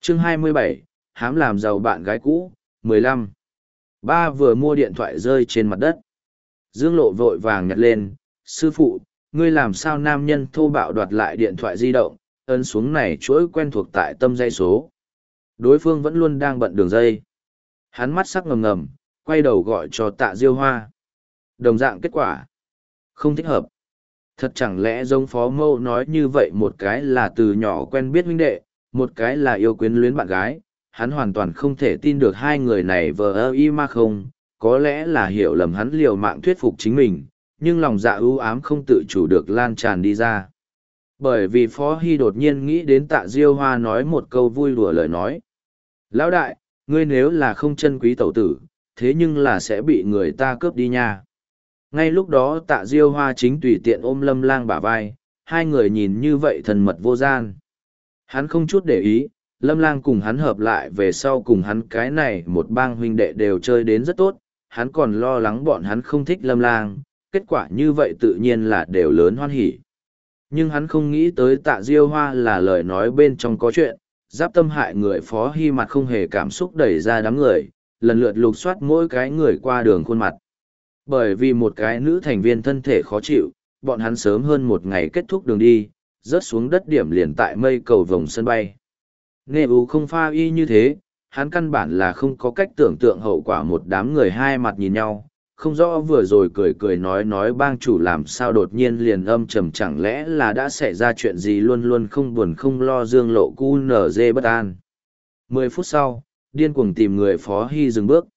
Chương 27, hám làm giàu bạn gái cũ, 15. Ba vừa mua điện thoại rơi trên mặt đất. Dương Lộ vội vàng nhặt lên, sư phụ, ngươi làm sao nam nhân thô bạo đoạt lại điện thoại di động, ấn xuống này chuỗi quen thuộc tại tâm dây số. Đối phương vẫn luôn đang bận đường dây. Hắn mắt sắc ngầm ngầm, quay đầu gọi cho Tạ Diêu Hoa. Đồng dạng kết quả. Không thích hợp. Thật chẳng lẽ giống Phó Mâu nói như vậy, một cái là từ nhỏ quen biết huynh đệ, một cái là yêu quyến luyến bạn gái. Hắn hoàn toàn không thể tin được hai người này vờ ơ y mà không, có lẽ là hiểu lầm hắn liều mạng thuyết phục chính mình, nhưng lòng dạ ưu ám không tự chủ được lan tràn đi ra. Bởi vì Phó Hy đột nhiên nghĩ đến Tạ Diêu Hoa nói một câu vui đùa lời nói. Lão đại, ngươi nếu là không chân quý tẩu tử, thế nhưng là sẽ bị người ta cướp đi nha. Ngay lúc đó Tạ Diêu Hoa chính tùy tiện ôm Lâm Lang bả vai, hai người nhìn như vậy thân mật vô gian. Hắn không chút để ý, Lâm Lang cùng hắn hợp lại về sau cùng hắn cái này một bang huynh đệ đều chơi đến rất tốt, hắn còn lo lắng bọn hắn không thích Lâm Lang, kết quả như vậy tự nhiên là đều lớn hoan hỉ. Nhưng hắn không nghĩ tới Tạ Diêu Hoa là lời nói bên trong có chuyện, giáp tâm hại người. Phó Hy mặt không hề cảm xúc đẩy ra đám người, lần lượt lục soát mỗi cái người qua đường khuôn mặt. Bởi vì một cái nữ thành viên thân thể khó chịu, bọn hắn sớm hơn một ngày kết thúc đường đi, rớt xuống đất điểm liền tại mây cầu vòng sân bay. Nghe ú không pha y như thế, hắn căn bản là không có cách tưởng tượng hậu quả. Một đám người hai mặt nhìn nhau, không rõ vừa rồi cười cười nói bang chủ làm sao đột nhiên liền âm trầm, chẳng lẽ là đã xảy ra chuyện gì. Luôn luôn không buồn không lo Dương Lộ cu nở dê bất an. 10 phút sau, điên cuồng tìm người. Phó Hy dừng bước.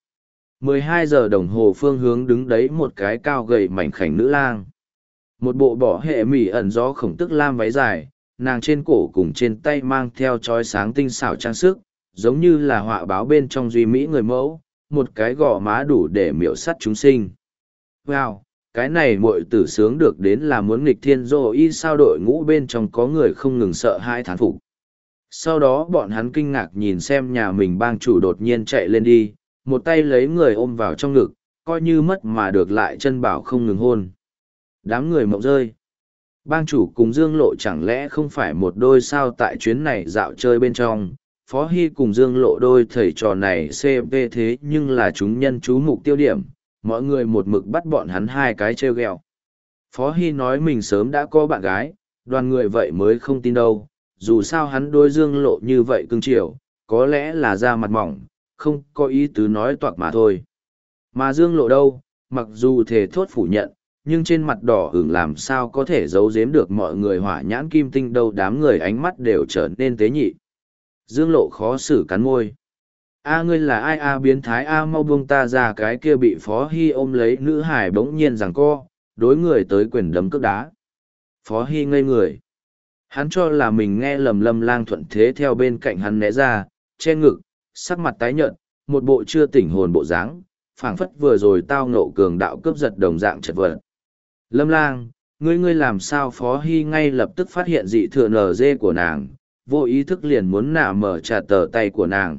12 giờ đồng hồ phương hướng đứng đấy một cái cao gầy mảnh khảnh nữ lang. Một bộ bỏ hệ mỉ ẩn gió khổng tức lam váy dài, nàng trên cổ cùng trên tay mang theo chói sáng tinh xảo trang sức, giống như là họa báo bên trong duy mỹ người mẫu, một cái gò má đủ để miểu sắt chúng sinh. Wow, cái này muội tử sướng được đến là muốn nghịch thiên rô y sao. Đội ngũ bên trong có người không ngừng sợ hai thán phục. Sau đó bọn hắn kinh ngạc nhìn xem nhà mình bang chủ đột nhiên chạy lên đi, một tay lấy người ôm vào trong ngực, coi như mất mà được lại chân bảo không ngừng hôn. Đám người mộng rơi. Bang chủ cùng Dương Lộ chẳng lẽ không phải một đôi sao. Tại chuyến này dạo chơi bên trong, Phó Hy cùng Dương Lộ đôi thầy trò này CP thế nhưng là chúng nhân chú mục tiêu điểm, mọi người một mực bắt bọn hắn hai cái trêu ghẹo. Phó Hy nói mình sớm đã có bạn gái, đoàn người vậy mới không tin đâu, dù sao hắn đôi Dương Lộ như vậy cưng chiều, có lẽ là da mặt mỏng, không có ý tứ nói toạc mà thôi. Mà Dương Lộ đâu, mặc dù thề thốt phủ nhận, nhưng trên mặt đỏ ửng làm sao có thể giấu giếm được mọi người hỏa nhãn kim tinh đâu. Đám người ánh mắt đều trở nên tế nhị. Dương Lộ khó xử cắn môi. A ngươi là ai a biến thái a mau buông ta ra. Cái kia bị Phó Hy ôm lấy nữ hải bỗng nhiên giằng co, đối người tới quyền đấm cước đá. Phó Hy ngây người. Hắn cho là mình nghe lầm. Lâm Lang thuận thế theo bên cạnh hắn né ra, che ngực, sắc mặt tái nhợt, một bộ chưa tỉnh hồn bộ dáng, phảng phất vừa rồi tao ngộ cường đạo cướp giật đồng dạng chật vật. Lâm Lang, ngươi làm sao? Phó Hy ngay lập tức phát hiện dị thừa nở dê của nàng, vô ý thức liền muốn nả mở trà tờ tay của nàng.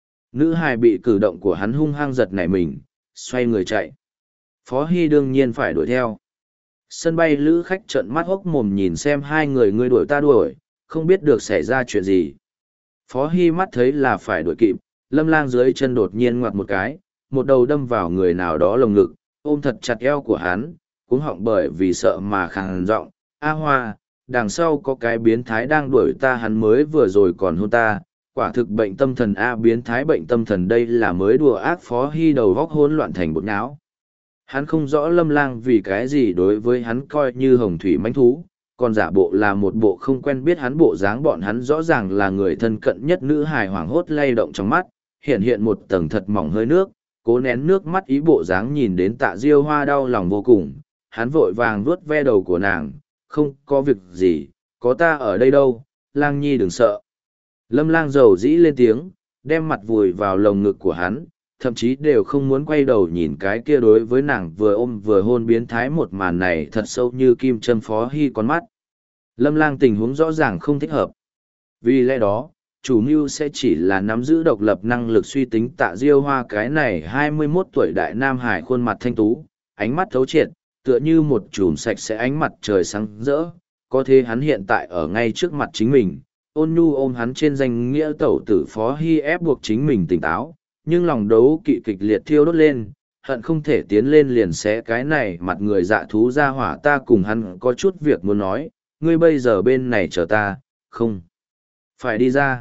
Nữ hài bị cử động của hắn hung hăng giật nảy mình, xoay người chạy. Phó Hy đương nhiên phải đuổi theo. Sân bay lữ khách trợn mắt hốc mồm nhìn xem hai người, ngươi đuổi ta đuổi, không biết được xảy ra chuyện gì. Phó Hy mắt thấy là phải đuổi kịp, Lâm Lang dưới chân đột nhiên ngoặt một cái, một đầu đâm vào người nào đó lồng ngực, ôm thật chặt eo của hắn, cuống họng bởi vì sợ mà khàn giọng, A Hoa, đằng sau có cái biến thái đang đuổi ta, hắn mới vừa rồi còn hôn ta, quả thực bệnh tâm thần a. Biến thái bệnh tâm thần đây là mới đùa ác. Phó Hy đầu góc hỗn loạn thành bột não. Hắn không rõ Lâm Lang vì cái gì đối với hắn coi như hồng thủy mãnh thú, còn giả bộ là một bộ không quen biết hắn bộ dáng. Bọn hắn rõ ràng là người thân cận nhất. Nữ hài hoảng hốt lay động trong mắt, hiện một tầng thật mỏng hơi nước, cố nén nước mắt ý bộ dáng. Nhìn đến Tạ Diêu Hoa đau lòng vô cùng, hắn vội vàng vuốt ve đầu của nàng, không có việc gì, có ta ở đây đâu, Lang nhi đừng sợ. Lâm Lang dầu dĩ lên tiếng, đem mặt vùi vào lồng ngực của hắn, thậm chí đều không muốn quay đầu nhìn cái kia đối với nàng vừa ôm vừa hôn biến thái. Một màn này thật sâu như kim châm Phó Hy con mắt. Lâm Lang tình huống rõ ràng không thích hợp. Vì lẽ đó, chủ mưu sẽ chỉ là nắm giữ độc lập năng lực suy tính. Tạ Diêu Hoa cái này 21 tuổi đại nam hải, khuôn mặt thanh tú, ánh mắt thấu triệt, tựa như một chùm sạch sẽ ánh mặt trời sáng rỡ. Có thế hắn hiện tại ở ngay trước mặt chính mình, Ôn nhu ôm hắn trên danh nghĩa tẩu tử Phó Hy ép buộc chính mình tỉnh táo, nhưng lòng đấu kỵ kịch liệt thiêu đốt lên, hận không thể tiến lên liền xé cái này mặt người dạ thú ra hỏa. Ta cùng hắn có chút việc muốn nói, ngươi bây giờ bên này chờ ta, không phải đi ra.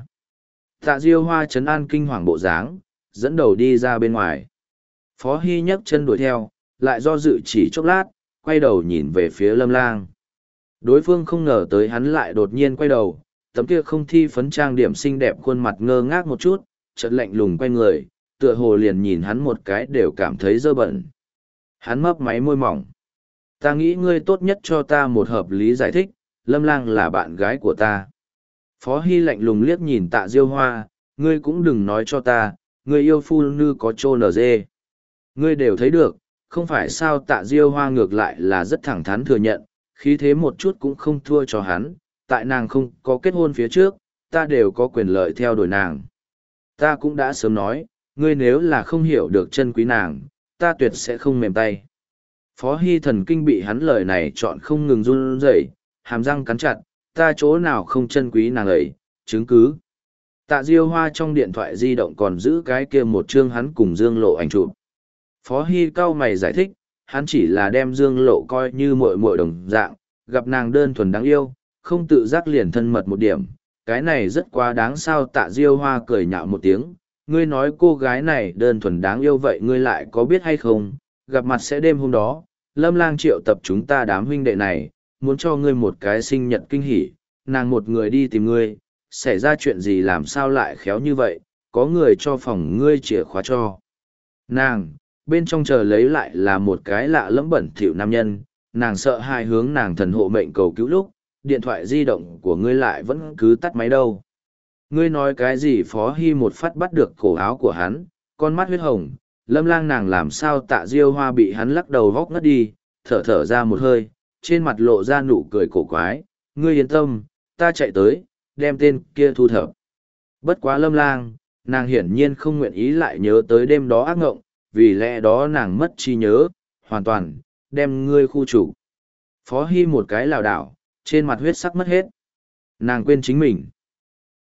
Tạ Diêu Hoa trấn an kinh hoàng bộ dáng, dẫn đầu đi ra bên ngoài. Phó Hy nhấc chân đuổi theo, lại do dự chỉ chốc lát, quay đầu nhìn về phía Lâm Lang. Đối phương không ngờ tới hắn lại đột nhiên quay đầu, tấm kia không thi phấn trang điểm xinh đẹp khuôn mặt ngơ ngác một chút, chợt lạnh lùng quay người, tựa hồ liền nhìn hắn một cái đều cảm thấy dơ bẩn. Hắn mấp máy môi mỏng. Ta nghĩ ngươi tốt nhất cho ta một hợp lý giải thích, Lâm Lang là bạn gái của ta. Phó Hy lạnh lùng liếc nhìn Tạ Diêu Hoa, ngươi cũng đừng nói cho ta, ngươi yêu phu nư có trô nở dê. Ngươi đều thấy được, không phải sao. Tạ Diêu Hoa ngược lại là rất thẳng thắn thừa nhận, khí thế một chút cũng không thua cho hắn, tại nàng không có kết hôn phía trước, ta đều có quyền lợi theo đuổi nàng. Ta cũng đã sớm nói, ngươi nếu là không hiểu được chân quý nàng, ta tuyệt sẽ không mềm tay. Phó Hy thần kinh bị hắn lời này chọn không ngừng run rẩy, hàm răng cắn chặt, ta chỗ nào không chân quý nàng ấy, chứng cứ. Tạ Diêu Hoa trong điện thoại di động còn giữ cái kia một chương hắn cùng Dương Lộ ảnh chụp. Phó Hy cau mày giải thích, hắn chỉ là đem Dương Lộ coi như muội muội đồng dạng, gặp nàng đơn thuần đáng yêu, không tự giác liền thân mật một điểm, cái này rất quá đáng sao. Tạ Diêu Hoa cười nhạo một tiếng, ngươi nói cô gái này đơn thuần đáng yêu vậy ngươi lại có biết hay không, gặp mặt sẽ đêm hôm đó, Lâm Lang triệu tập chúng ta đám huynh đệ này, muốn cho ngươi một cái sinh nhật kinh hỉ, nàng một người đi tìm ngươi, xảy ra chuyện gì làm sao lại khéo như vậy, có người cho phòng ngươi chìa khóa cho nàng, bên trong chờ lấy lại là một cái lạ lẫm bẩn thỉu nam nhân, nàng sợ hai hướng nàng thần hộ mệnh cầu cứu lúc, điện thoại di động của ngươi lại vẫn cứ tắt máy đâu. Ngươi nói cái gì? Phó Hy một phát bắt được cổ áo của hắn, con mắt huyết hồng, Lâm Lang nàng làm sao. Tạ Diêu Hoa bị hắn lắc đầu vóc ngất đi, thở thở ra một hơi, trên mặt lộ ra nụ cười cổ quái, ngươi yên tâm, ta chạy tới, đem tên kia thu thập. Bất quá Lâm Lang, nàng hiển nhiên không nguyện ý lại nhớ tới đêm đó ác ngộng, vì lẽ đó nàng mất trí nhớ, hoàn toàn, đem ngươi khu trục. Phó Hy một cái lảo đảo, trên mặt huyết sắc mất hết. Nàng quên chính mình.